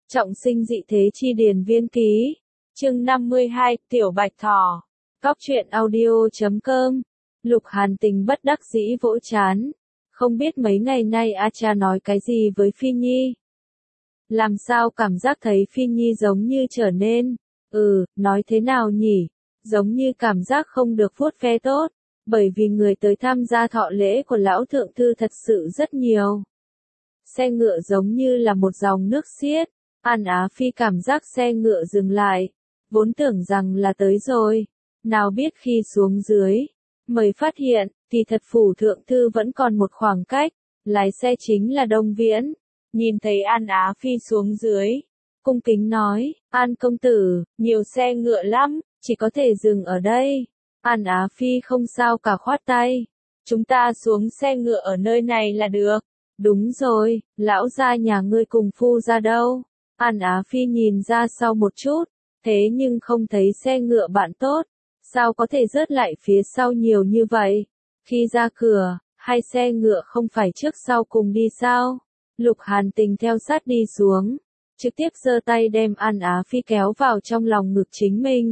Trọng sinh dị thế chi điền viên ký. Chương 52, Tiểu Bạch Thỏ. Cóc truyện audio.com. Lục Hàn Tình bất đắc dĩ vỗ chán. Không biết mấy ngày nay A Cha nói cái gì với Phi Nhi. Làm sao cảm giác thấy Phi Nhi giống như trở nên, nói thế nào nhỉ? Giống như cảm giác không được vuốt ve tốt, bởi vì người tới tham gia thọ lễ của lão thượng thư thật sự rất nhiều. Xe ngựa giống như là một dòng nước xiết. An Á Phi cảm giác xe ngựa dừng lại, vốn tưởng rằng là tới rồi, nào biết khi xuống dưới, mới phát hiện, thì thật phủ thượng thư vẫn còn một khoảng cách, lái xe chính là Đông Viễn. Nhìn thấy An Á Phi xuống dưới, cung kính nói, An công tử, nhiều xe ngựa lắm, chỉ có thể dừng ở đây. An Á Phi không sao cả khoát tay, chúng ta xuống xe ngựa ở nơi này là được. Đúng rồi, lão gia nhà ngươi cùng phu ra đâu? An Á Phi nhìn ra sau một chút, thế nhưng không thấy xe ngựa bạn tốt, sao có thể rớt lại phía sau nhiều như vậy? Khi ra cửa, hai xe ngựa không phải trước sau cùng đi sao? Lục Hàn Tình theo sát đi xuống, trực tiếp giơ tay đem An Á Phi kéo vào trong lòng ngực chính mình.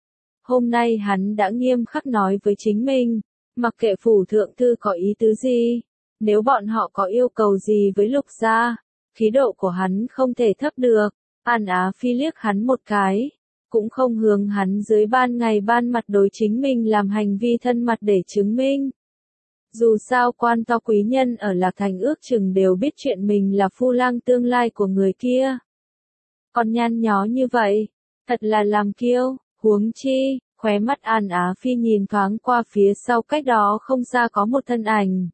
Hôm nay hắn đã nghiêm khắc nói với chính mình, mặc kệ phủ thượng thư có ý tứ gì, nếu bọn họ có yêu cầu gì với Lục gia, khí độ của hắn không thể thấp được. An Á Phi liếc hắn một cái, cũng không hướng hắn dưới ban ngày ban mặt đối chính mình làm hành vi thân mật để chứng minh. Dù sao quan to quý nhân ở Lạc Thành ước chừng đều biết chuyện mình là phu lang tương lai của người kia. Còn nhăn nhó như vậy, thật là làm kiêu, huống chi, khóe mắt An Á Phi nhìn thoáng qua phía sau cách đó không xa có một thân ảnh.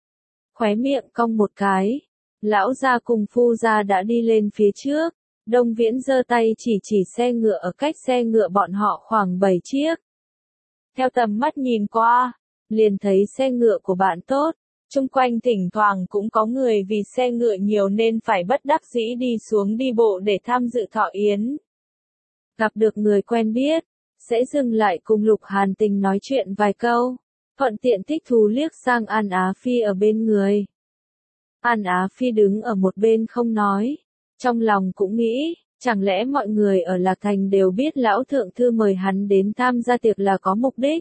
Khóe miệng cong một cái, lão gia cùng phu gia đã đi lên phía trước, Đông Viễn giơ tay chỉ xe ngựa ở cách xe ngựa bọn họ khoảng 7 chiếc. Theo tầm mắt nhìn qua, liền thấy xe ngựa của bạn tốt, chung quanh thỉnh thoảng cũng có người vì xe ngựa nhiều nên phải bất đắc dĩ đi xuống đi bộ để tham dự thọ yến. Gặp được người quen biết, sẽ dừng lại cùng Lục Hàn Tình nói chuyện vài câu, thuận tiện thích thú liếc sang An Á Phi ở bên người. An Á Phi đứng ở một bên không nói, trong lòng cũng nghĩ, chẳng lẽ mọi người ở Lạc Thành đều biết lão thượng thư mời hắn đến tham gia tiệc là có mục đích.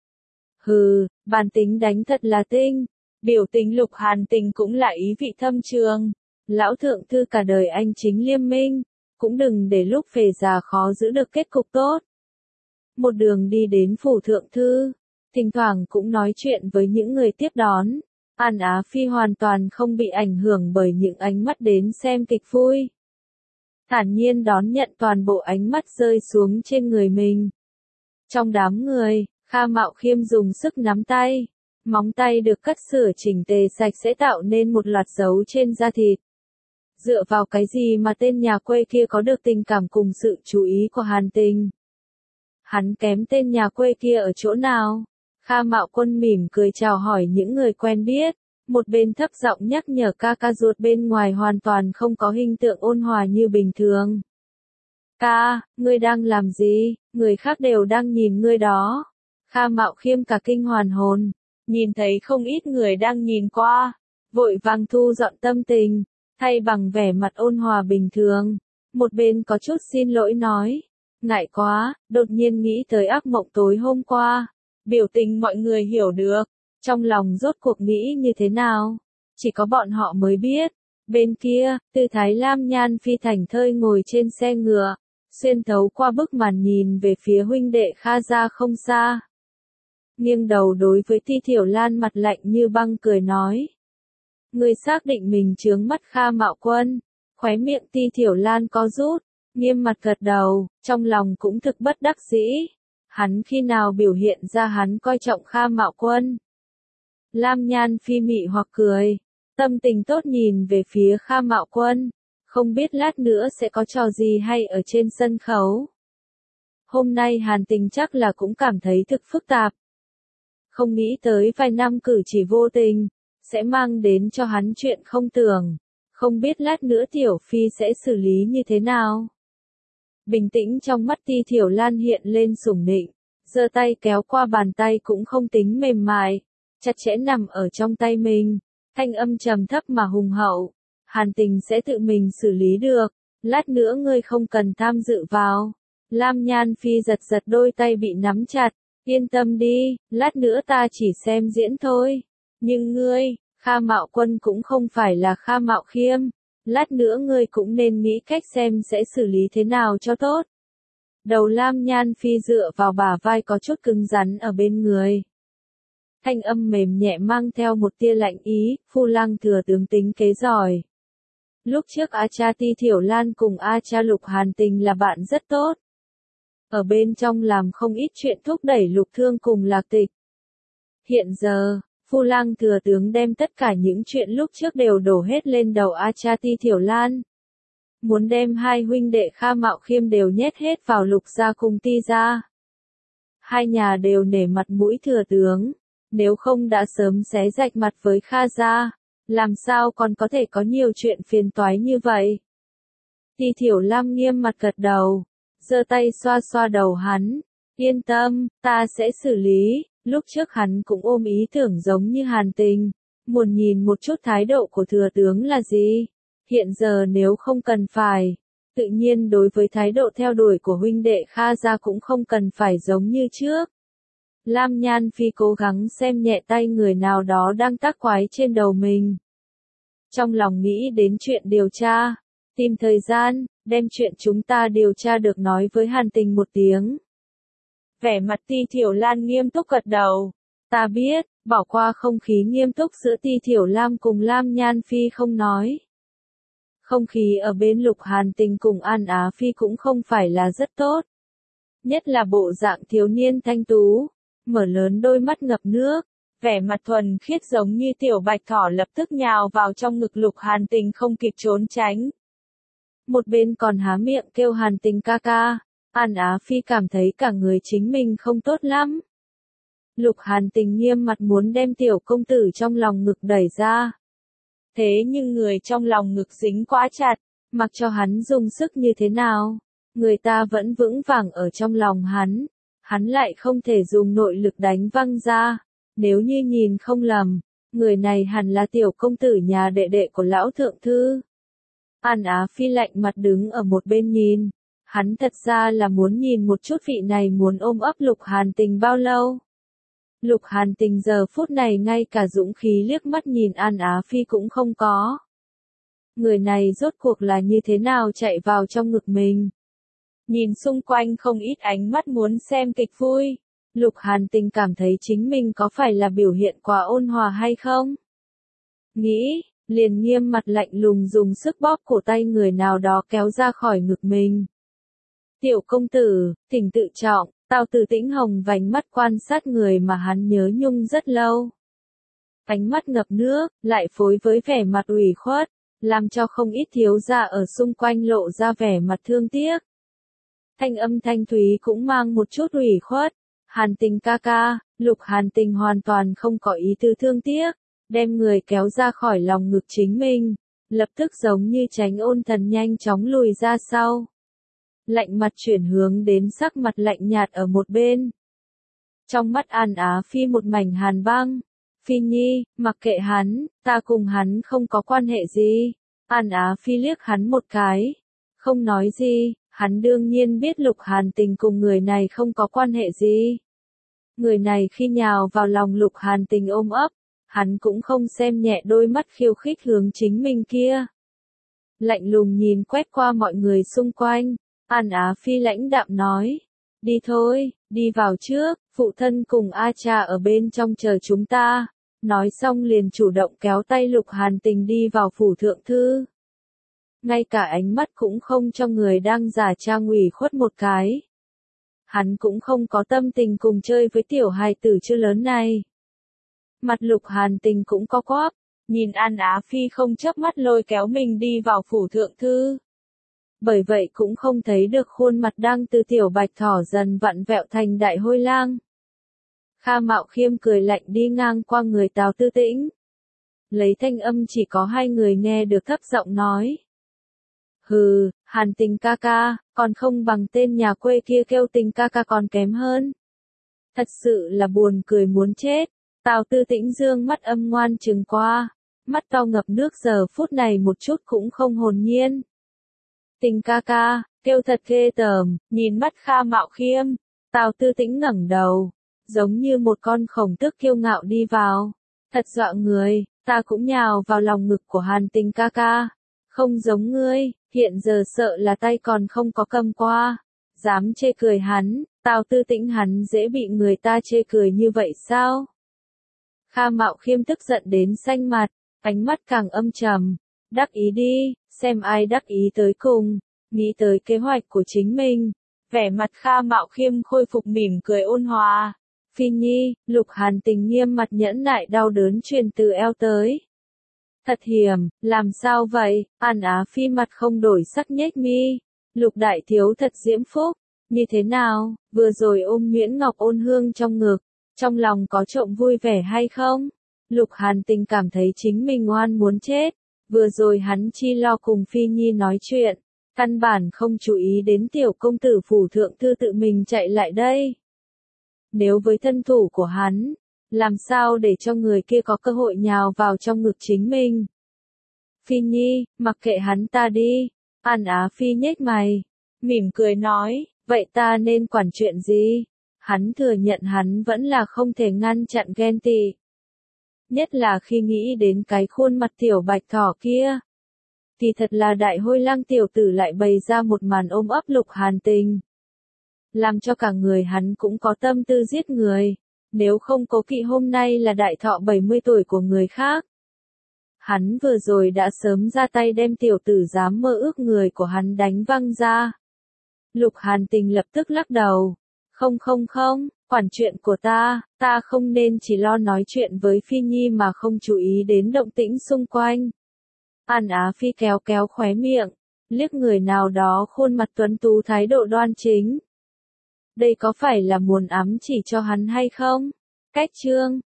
Hừ, bản tính đánh thật là tinh, biểu tình Lục Hàn Tình cũng là ý vị thâm trường. Lão thượng thư cả đời anh chính liêm minh, cũng đừng để lúc về già khó giữ được kết cục tốt. Một đường đi đến phủ thượng thư, thỉnh thoảng cũng nói chuyện với những người tiếp đón. An Á Phi hoàn toàn không bị ảnh hưởng bởi những ánh mắt đến xem kịch vui. Thản nhiên đón nhận toàn bộ ánh mắt rơi xuống trên người mình. Trong đám người, Kha Mạo Khiêm dùng sức nắm tay, móng tay được cắt sửa chỉnh tề sạch sẽ tạo nên một loạt dấu trên da thịt. Dựa vào cái gì mà tên nhà quê kia có được tình cảm cùng sự chú ý của Hàn Tình? Hắn kém tên nhà quê kia ở chỗ nào? Kha Mạo Quân mỉm cười chào hỏi những người quen biết, một bên thấp giọng nhắc nhở ca ca ruột bên ngoài hoàn toàn không có hình tượng ôn hòa như bình thường. Ca, ngươi đang làm gì? Người khác đều đang nhìn ngươi đó. Kha Mạo Khiêm cả kinh hoàn hồn, nhìn thấy không ít người đang nhìn qua, vội vàng thu dọn tâm tình, thay bằng vẻ mặt ôn hòa bình thường. Một bên có chút xin lỗi nói, ngại quá, đột nhiên nghĩ tới ác mộng tối hôm qua. Biểu tình mọi người hiểu được, trong lòng rốt cuộc nghĩ như thế nào, chỉ có bọn họ mới biết. Bên kia, Từ Thái Lam Nhan Phi thảnh thơi ngồi trên xe ngựa, xuyên thấu qua bức màn nhìn về phía huynh đệ Kha gia không xa. Nghiêng đầu đối với Ti Thiểu Lan mặt lạnh như băng cười nói. Người xác định mình chướng mắt Kha Mạo Quân, khóe miệng Ti Thiểu Lan có rút, nghiêm mặt gật đầu, trong lòng cũng thực bất đắc dĩ. Hắn khi nào biểu hiện ra hắn coi trọng Kha Mạo Quân? Lam Nhan Phi mị hoặc cười, tâm tình tốt nhìn về phía Kha Mạo Quân, không biết lát nữa sẽ có trò gì hay ở trên sân khấu. Hôm nay Hàn Tình chắc là cũng cảm thấy thực phức tạp. Không nghĩ tới vài năm cử chỉ vô tình, sẽ mang đến cho hắn chuyện không tưởng, không biết lát nữa Tiểu Phi sẽ xử lý như thế nào. Bình tĩnh trong mắt Ti Thiểu Lan hiện lên sủng nịnh, giơ tay kéo qua bàn tay cũng không tính mềm mại, chặt chẽ nằm ở trong tay mình, thanh âm trầm thấp mà hùng hậu. Hàn Tình sẽ tự mình xử lý được, lát nữa ngươi không cần tham dự vào. Lam Nhan Phi giật giật đôi tay bị nắm chặt, yên tâm đi, lát nữa ta chỉ xem diễn thôi. Nhưng ngươi, Kha Mạo Quân cũng không phải là Kha Mạo Khiêm, lát nữa ngươi cũng nên nghĩ cách xem sẽ xử lý thế nào cho tốt. Đầu Lam Nhan Phi dựa vào bả vai có chút cứng rắn ở bên người. Thanh âm mềm nhẹ mang theo một tia lạnh ý, Phu Lăng thừa tướng tính kế giỏi. Lúc trước A Cha Ti Thiểu Lan cùng A Cha Lục Hàn Tình là bạn rất tốt. Ở bên trong làm không ít chuyện thúc đẩy Lục Thương cùng Lạc Tịch. Hiện giờ, Phu Lăng thừa tướng đem tất cả những chuyện lúc trước đều đổ hết lên đầu A Cha Ti Thiểu Lan. Muốn đem hai huynh đệ Kha Mạo Khiêm đều nhét hết vào Lục gia cùng Ti gia. Hai nhà đều nể mặt mũi thừa tướng, nếu không đã sớm xé rạch mặt với Kha gia, làm sao còn có thể có nhiều chuyện phiền toái như vậy. Ti Thiểu Lam nghiêm mặt gật đầu, giơ tay xoa xoa đầu hắn, yên tâm, ta sẽ xử lý. Lúc trước hắn cũng ôm ý tưởng giống như Hàn Tình, muốn nhìn một chút thái độ của thừa tướng là gì. Hiện giờ nếu không cần phải, tự nhiên đối với thái độ theo đuổi của huynh đệ Kha gia cũng không cần phải giống như trước. Lam Nhan Phi cố gắng xem nhẹ tay người nào đó đang tác quái trên đầu mình. Trong lòng nghĩ đến chuyện điều tra, tìm thời gian, đem chuyện chúng ta điều tra được nói với Hàn Tình một tiếng. Vẻ mặt Ti Thiểu Lan nghiêm túc gật đầu. Ta biết, bỏ qua không khí nghiêm túc giữa Ti Thiểu Lam cùng Lam Nhan Phi không nói. Không khí ở bên Lục Hàn Tình cùng An Á Phi cũng không phải là rất tốt. Nhất là bộ dạng thiếu niên thanh tú, mở lớn đôi mắt ngập nước, vẻ mặt thuần khiết giống như tiểu bạch thỏ lập tức nhào vào trong ngực Lục Hàn Tình không kịp trốn tránh. Một bên còn há miệng kêu Hàn Tình ca ca, An Á Phi cảm thấy cả người chính mình không tốt lắm. Lục Hàn Tình nghiêm mặt muốn đem tiểu công tử trong lòng ngực đẩy ra. Thế nhưng người trong lòng ngực dính quá chặt, mặc cho hắn dùng sức như thế nào, người ta vẫn vững vàng ở trong lòng hắn lại không thể dùng nội lực đánh văng ra. Nếu như nhìn không lầm, người này hẳn là tiểu công tử nhà đệ đệ của lão thượng thư. An Á Phi lạnh mặt đứng ở một bên nhìn, hắn thật ra là muốn nhìn một chút vị này muốn ôm ấp Lục Hàn Tình bao lâu. Lục Hàn Tình giờ phút này ngay cả dũng khí liếc mắt nhìn An Á Phi cũng không có. Người này rốt cuộc là như thế nào chạy vào trong ngực mình. Nhìn xung quanh không ít ánh mắt muốn xem kịch vui. Lục Hàn Tình cảm thấy chính mình có phải là biểu hiện quá ôn hòa hay không? Nghĩ, liền nghiêm mặt lạnh lùng dùng sức bóp cổ tay người nào đó kéo ra khỏi ngực mình. Tiểu công tử, thỉnh tự trọng, Tào Tử Tĩnh hồng vành mắt quan sát người mà hắn nhớ nhung rất lâu. Ánh mắt ngập nước, lại phối với vẻ mặt ủy khuất, làm cho không ít thiếu gia ở xung quanh lộ ra vẻ mặt thương tiếc. Thanh âm thanh thúy cũng mang một chút ủy khuất. Hàn Tình ca ca, Lục Hàn Tình hoàn toàn không có ý tư thương tiếc, đem người kéo ra khỏi lòng ngực chính mình, lập tức giống như tránh ôn thần nhanh chóng lùi ra sau. Lạnh mặt chuyển hướng đến sắc mặt lạnh nhạt ở một bên. Trong mắt An Á Phi một mảnh hàn băng. Phi Nhi, mặc kệ hắn, ta cùng hắn không có quan hệ gì. An Á Phi liếc hắn một cái. Không nói gì, hắn đương nhiên biết Lục Hàn Tình cùng người này không có quan hệ gì. Người này khi nhào vào lòng Lục Hàn Tình ôm ấp, hắn cũng không xem nhẹ đôi mắt khiêu khích hướng chính mình kia. Lạnh lùng nhìn quét qua mọi người xung quanh, An Á Phi lãnh đạm nói, đi thôi, đi vào trước, phụ thân cùng A Cha ở bên trong chờ chúng ta. Nói xong liền chủ động kéo tay Lục Hàn Tình đi vào phủ thượng thư. Ngay cả ánh mắt cũng không cho người đang giả trang ủy khuất một cái. Hắn cũng không có tâm tình cùng chơi với tiểu hài tử chưa lớn này. Mặt Lục Hàn Tình cũng có quắp, nhìn An Á Phi không chớp mắt lôi kéo mình đi vào phủ thượng thư. Bởi vậy cũng không thấy được khuôn mặt đang từ tiểu bạch thỏ dần vặn vẹo thành đại hôi lang. Kha Mạo Khiêm cười lạnh đi ngang qua người Tào Tư Tĩnh. Lấy thanh âm chỉ có hai người nghe được thấp giọng nói. Hừ, Hàn Tình ca ca, còn không bằng tên nhà quê kia kêu Tình ca ca còn kém hơn. Thật sự là buồn cười muốn chết. Tào Tư Tĩnh dương mắt âm ngoan trừng qua, mắt to ngập nước giờ phút này một chút cũng không hồn nhiên. Tình ca ca, kêu thật ghê tởm, nhìn mắt Kha Mạo Khiêm, Tào Tư Tĩnh ngẩng đầu, giống như một con khổng tước kiêu ngạo đi vào, thật dọa người, ta cũng nhào vào lòng ngực của Hàn Tình ca ca, không giống ngươi, hiện giờ sợ là tay còn không có cầm qua, dám chê cười hắn, Tào Tư Tĩnh hắn dễ bị người ta chê cười như vậy sao? Kha Mạo Khiêm tức giận đến xanh mặt, ánh mắt càng âm trầm, đắc ý đi, xem ai đắc ý tới cùng, nghĩ tới kế hoạch của chính mình, vẻ mặt Kha Mạo Khiêm khôi phục mỉm cười ôn hòa. Phi Nhi, Lục Hàn Tình nghiêm mặt nhẫn nại đau đớn truyền từ eo tới. Thật hiểm, làm sao vậy? An Á Phi mặt không đổi sắc nhếch mi. Lục đại thiếu thật diễm phúc, như thế nào? Vừa rồi ôm Nguyễn Ngọc Ôn Hương trong ngực, trong lòng có trộm vui vẻ hay không? Lục Hàn Tình cảm thấy chính mình oan muốn chết. Vừa rồi hắn chi lo cùng Phi Nhi nói chuyện, căn bản không chú ý đến tiểu công tử phủ thượng thư tự mình chạy lại đây. Nếu với thân thủ của hắn, làm sao để cho người kia có cơ hội nhào vào trong ngực chính mình? Phi Nhi, mặc kệ hắn ta đi. An Á Phi nhếch mày, mỉm cười nói, vậy ta nên quản chuyện gì? Hắn thừa nhận hắn vẫn là không thể ngăn chặn ghen tị. Nhất là khi nghĩ đến cái khuôn mặt tiểu bạch thỏ kia. Thì thật là đại hôi lang tiểu tử lại bày ra một màn ôm ấp Lục Hàn Tình. Làm cho cả người hắn cũng có tâm tư giết người. Nếu không cố kỵ hôm nay là đại thọ 70 tuổi của người khác. Hắn vừa rồi đã sớm ra tay đem tiểu tử dám mơ ước người của hắn đánh văng ra. Lục Hàn Tình lập tức lắc đầu. Không, quản chuyện của ta không nên chỉ lo nói chuyện với Phi Nhi mà không chú ý đến động tĩnh xung quanh. An Á Phi kéo kéo khóe miệng, liếc người nào đó khuôn mặt tuấn tú thái độ đoan chính. Đây có phải là muốn ám chỉ cho hắn hay không? Cách chương